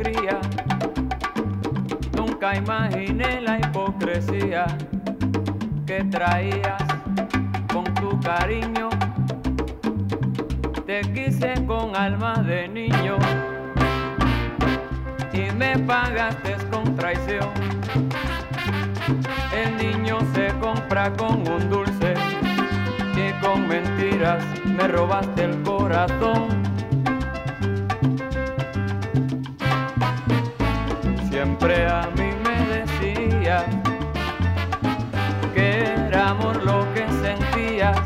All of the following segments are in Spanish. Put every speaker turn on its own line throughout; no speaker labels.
cría. Nunca imaginé la hipocresía que traías con tu cariño. Te quise con alma de niño y me pagaste con traición. El niño se compra con un dulce y con mentiras me robaste el corazón. Siempre a mí me decías que era amor lo que sentías.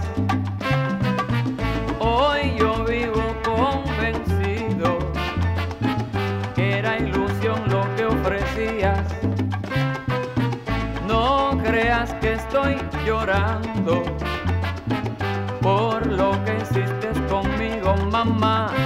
Hoy yo vivo convencido que era ilusión lo que ofrecías. No creas que estoy llorando por lo que hiciste conmigo, mamá.